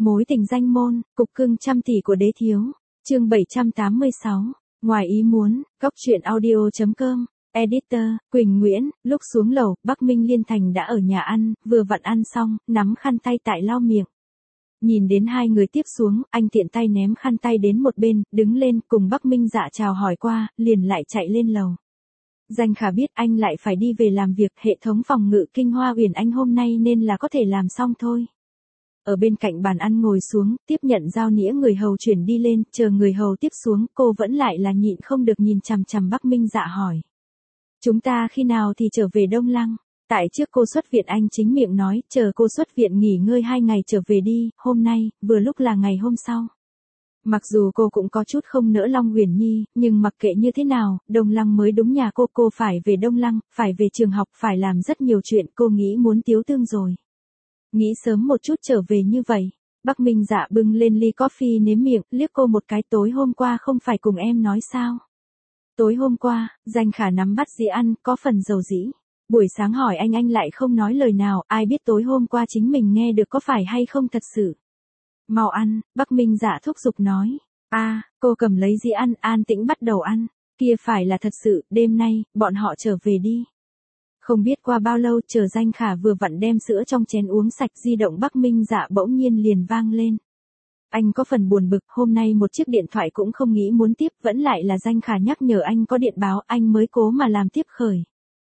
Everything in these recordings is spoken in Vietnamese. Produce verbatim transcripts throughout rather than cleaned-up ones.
Mối tình danh môn, cục cưng trăm tỷ của đế thiếu. Chương bảy trăm tám mươi sáu. Ngoài ý muốn, góc truyện audio.com. Editor, Quỳnh Nguyễn. Lúc xuống lầu, Bắc Minh Liên Thành đã ở nhà ăn, vừa vặn ăn xong, nắm khăn tay tại lau miệng. Nhìn đến hai người tiếp xuống, anh tiện tay ném khăn tay đến một bên, đứng lên, cùng Bắc Minh Dạ chào hỏi qua, liền lại chạy lên lầu. Danh Khả biết anh lại phải đi về làm việc, hệ thống phòng ngự Kinh Hoa Uyển Anh hôm nay nên là có thể làm xong thôi. Ở bên cạnh bàn ăn ngồi xuống, tiếp nhận dao nĩa người hầu chuyển đi lên, chờ người hầu tiếp xuống, cô vẫn lại là nhịn không được nhìn chằm chằm Bắc Minh Dạ hỏi. Chúng ta khi nào thì trở về Đông Lăng? Tại trước cô xuất viện anh chính miệng nói, chờ cô xuất viện nghỉ ngơi hai ngày trở về đi, hôm nay, vừa lúc là ngày hôm sau. Mặc dù cô cũng có chút không nỡ Long Uyển Nhi, nhưng mặc kệ như thế nào, Đông Lăng mới đúng nhà cô, cô phải về Đông Lăng, phải về trường học, phải làm rất nhiều chuyện, cô nghĩ muốn tiếu tương rồi. Nghĩ sớm một chút trở về như vậy. Bắc Minh Dạ bưng lên ly coffee nếm miệng, liếc cô một cái, tối hôm qua không phải cùng em nói sao? Tối hôm qua, Danh Khả nắm bắt dĩa ăn, có phần dầu dĩ. Buổi sáng hỏi anh anh lại không nói lời nào, ai biết tối hôm qua chính mình nghe được có phải hay không thật sự. Mau ăn, Bắc Minh Dạ thúc giục nói. A, à, cô cầm lấy dĩa ăn, an tĩnh bắt đầu ăn. Kia phải là thật sự, đêm nay, bọn họ trở về đi. Không biết qua bao lâu, chờ Danh Khả vừa vặn đem sữa trong chén uống sạch, di động Bắc Minh Dạ bỗng nhiên liền vang lên. Anh có phần buồn bực, hôm nay một chiếc điện thoại cũng không nghĩ muốn tiếp, vẫn lại là Danh Khả nhắc nhở anh có điện báo, anh mới cố mà làm tiếp khởi.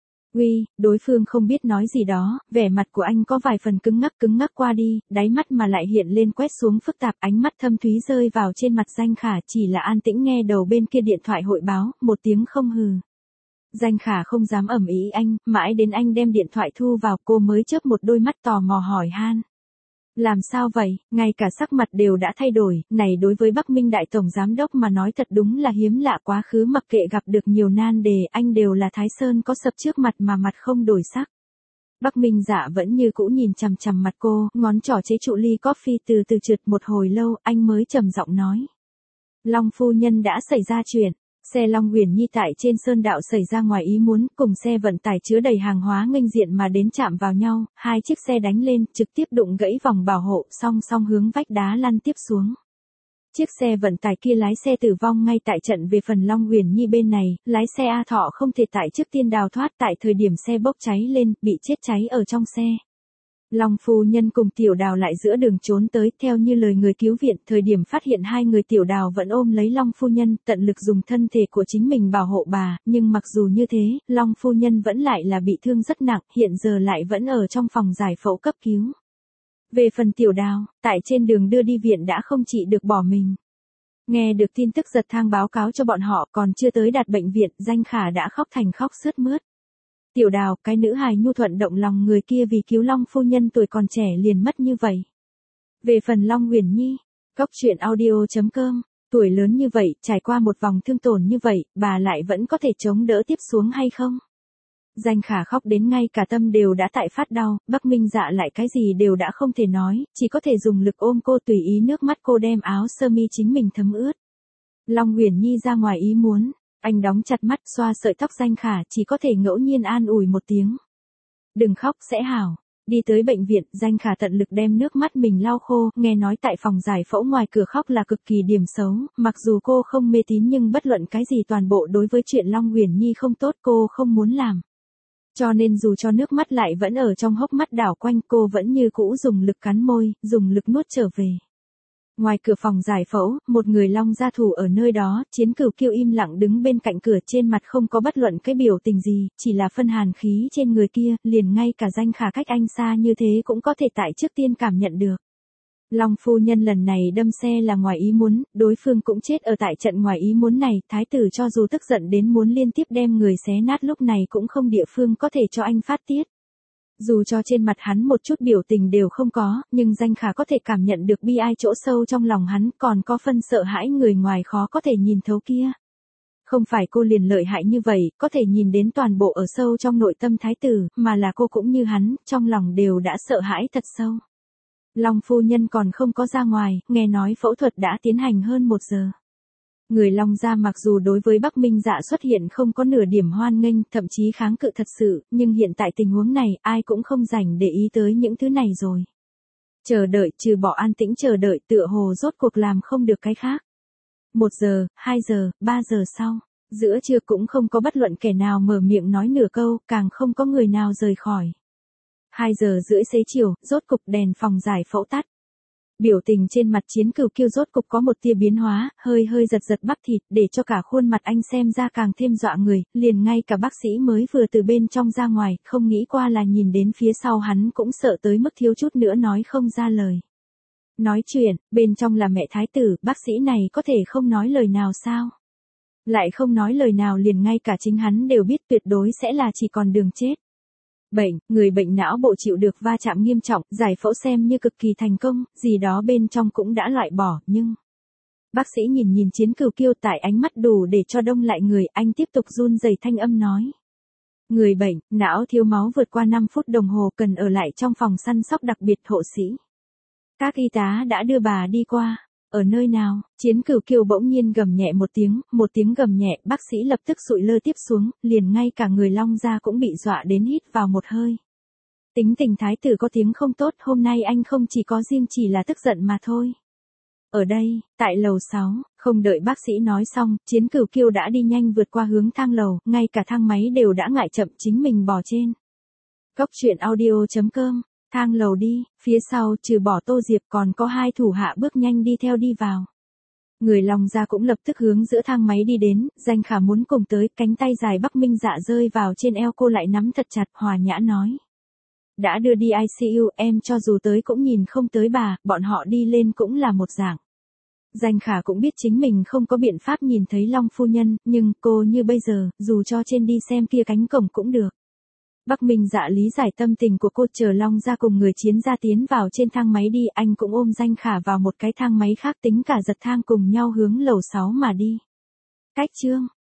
Uy, đối phương không biết nói gì đó, vẻ mặt của anh có vài phần cứng ngắc cứng ngắc qua đi, đáy mắt mà lại hiện lên quét xuống phức tạp, ánh mắt thâm thúy rơi vào trên mặt Danh Khả, chỉ là an tĩnh nghe đầu bên kia điện thoại hội báo, một tiếng không hừ. Danh Khả không dám ầm ý anh, mãi đến anh đem điện thoại thu vào, cô mới chớp một đôi mắt tò mò hỏi han. Làm sao vậy, ngay cả sắc mặt đều đã thay đổi, này đối với Bắc Minh Đại Tổng Giám Đốc mà nói thật đúng là hiếm lạ, quá khứ mặc kệ gặp được nhiều nan đề, anh đều là Thái Sơn có sập trước mặt mà mặt không đổi sắc. Bắc Minh Dạ vẫn như cũ nhìn chằm chằm mặt cô, ngón trỏ chế trụ ly coffee từ từ trượt một hồi lâu, anh mới trầm giọng nói. Long phu nhân đã xảy ra chuyện. Xe Long Uyển Nhi tại trên sơn đạo xảy ra ngoài ý muốn, cùng xe vận tải chứa đầy hàng hóa nghênh diện mà đến chạm vào nhau, hai chiếc xe đánh lên, trực tiếp đụng gãy vòng bảo hộ, song song hướng vách đá lăn tiếp xuống. Chiếc xe vận tải kia lái xe tử vong ngay tại trận, về phần Long Uyển Nhi bên này, lái xe A Thọ không thể tại trước tiên đào thoát, tại thời điểm xe bốc cháy lên, bị chết cháy ở trong xe. Long phu nhân cùng Tiểu Đào lại giữa đường trốn tới, theo như lời người cứu viện, thời điểm phát hiện hai người, Tiểu Đào vẫn ôm lấy Long phu nhân, tận lực dùng thân thể của chính mình bảo hộ bà, nhưng mặc dù như thế, Long phu nhân vẫn lại là bị thương rất nặng, hiện giờ lại vẫn ở trong phòng giải phẫu cấp cứu. Về phần Tiểu Đào, tại trên đường đưa đi viện đã không trị được bỏ mình. Nghe được tin tức giật thang báo cáo cho bọn họ, còn chưa tới đạt bệnh viện, Danh Khả đã khóc thành khóc sướt mướt. Tiểu Đào, cái nữ hài nhu thuận động lòng người kia vì cứu Long phu nhân tuổi còn trẻ liền mất như vậy. Về phần Long Uyển Nhi, góc truyện audio.com, tuổi lớn như vậy, trải qua một vòng thương tổn như vậy, bà lại vẫn có thể chống đỡ tiếp xuống hay không? Danh Khả khóc đến ngay cả tâm đều đã tại phát đau, Bắc Minh Dạ lại cái gì đều đã không thể nói, chỉ có thể dùng lực ôm cô, tùy ý nước mắt cô đem áo sơ mi chính mình thấm ướt. Long Uyển Nhi ra ngoài ý muốn. Anh đóng chặt mắt, xoa sợi tóc Danh Khả, chỉ có thể ngẫu nhiên an ủi một tiếng. Đừng khóc, sẽ hảo. Đi tới bệnh viện, Danh Khả tận lực đem nước mắt mình lau khô, nghe nói tại phòng giải phẫu ngoài cửa khóc là cực kỳ điểm xấu, mặc dù cô không mê tín nhưng bất luận cái gì toàn bộ đối với chuyện Long Uyển Nhi không tốt cô không muốn làm. Cho nên dù cho nước mắt lại vẫn ở trong hốc mắt đảo quanh, cô vẫn như cũ dùng lực cắn môi, dùng lực nuốt trở về. Ngoài cửa phòng giải phẫu, một người Long gia thủ ở nơi đó, Chiến Cửu Kiêu im lặng đứng bên cạnh cửa, trên mặt không có bất luận cái biểu tình gì, chỉ là phân hàn khí trên người kia, liền ngay cả Danh Khả cách anh xa như thế cũng có thể tại trước tiên cảm nhận được. Long phu nhân lần này đâm xe là ngoài ý muốn, đối phương cũng chết ở tại trận ngoài ý muốn này, thái tử cho dù tức giận đến muốn liên tiếp đem người xé nát lúc này cũng không địa phương có thể cho anh phát tiết. Dù cho trên mặt hắn một chút biểu tình đều không có, nhưng Danh Khả có thể cảm nhận được bi ai chỗ sâu trong lòng hắn, còn có phân sợ hãi người ngoài khó có thể nhìn thấu kia. Không phải cô liền lợi hại như vậy, có thể nhìn đến toàn bộ ở sâu trong nội tâm thái tử, mà là cô cũng như hắn, trong lòng đều đã sợ hãi thật sâu. Long phu nhân còn không có ra ngoài, nghe nói phẫu thuật đã tiến hành hơn một giờ. Người Long gia mặc dù đối với Bắc Minh Dạ xuất hiện không có nửa điểm hoan nghênh, thậm chí kháng cự thật sự, nhưng hiện tại tình huống này, ai cũng không rảnh để ý tới những thứ này rồi. Chờ đợi trừ bỏ an tĩnh chờ đợi tựa hồ rốt cuộc làm không được cái khác. Một giờ, hai giờ, ba giờ sau, giữa trưa cũng không có bất luận kẻ nào mở miệng nói nửa câu, càng không có người nào rời khỏi. Hai giờ rưỡi xế chiều, rốt cục đèn phòng giải phẫu tắt. Biểu tình trên mặt Chiến Cửu Kiêu rốt cục có một tia biến hóa, hơi hơi giật giật bắp thịt, để cho cả khuôn mặt anh xem ra càng thêm dọa người, liền ngay cả bác sĩ mới vừa từ bên trong ra ngoài, không nghĩ qua là nhìn đến phía sau hắn cũng sợ tới mức thiếu chút nữa nói không ra lời. Nói chuyện, bên trong là mẹ thái tử, bác sĩ này có thể không nói lời nào sao? Lại không nói lời nào liền ngay cả chính hắn đều biết tuyệt đối sẽ là chỉ còn đường chết. Bệnh, người bệnh não bộ chịu được va chạm nghiêm trọng, giải phẫu xem như cực kỳ thành công, gì đó bên trong cũng đã loại bỏ, nhưng... Bác sĩ nhìn nhìn Chiến Cửu Kiêu tại ánh mắt đủ để cho đông lại người, anh tiếp tục run rẩy thanh âm nói. Người bệnh, não thiếu máu vượt qua năm phút đồng hồ cần ở lại trong phòng săn sóc đặc biệt hộ sĩ. Các y tá đã đưa bà đi qua. Ở nơi nào? Chiến Cửu Kiêu bỗng nhiên gầm nhẹ một tiếng, một tiếng gầm nhẹ, bác sĩ lập tức sụi lơ tiếp xuống, liền ngay cả người Long Gia cũng bị dọa đến hít vào một hơi. Tính tình thái tử có tiếng không tốt, hôm nay anh không chỉ có riêng chỉ là tức giận mà thôi. Ở đây, tại lầu sáu, không đợi bác sĩ nói xong, Chiến Cửu Kiêu đã đi nhanh vượt qua hướng thang lầu, ngay cả thang máy đều đã ngại chậm chính mình bò trên. Góc truyện audio chấm com. Thang lầu đi, phía sau trừ bỏ Tô Diệp còn có hai thủ hạ bước nhanh đi theo đi vào. Người Long Gia cũng lập tức hướng giữa thang máy đi đến, Danh Khả muốn cùng tới, cánh tay dài Bắc Minh Dạ rơi vào trên eo cô lại nắm thật chặt, hòa nhã nói. Đã đưa đi i xê u, em cho dù tới cũng nhìn không tới bà, bọn họ đi lên cũng là một dạng. Danh Khả cũng biết chính mình không có biện pháp nhìn thấy Long phu nhân, nhưng cô như bây giờ, dù cho trên đi xem kia cánh cổng cũng được. Bắc Minh Dạ lý giải tâm tình của cô, chờ Long Gia cùng người Chiến gia tiến vào trên thang máy đi, anh cũng ôm Danh Khả vào một cái thang máy khác tính cả giật thang cùng nhau hướng lầu sáu mà đi. Cách chương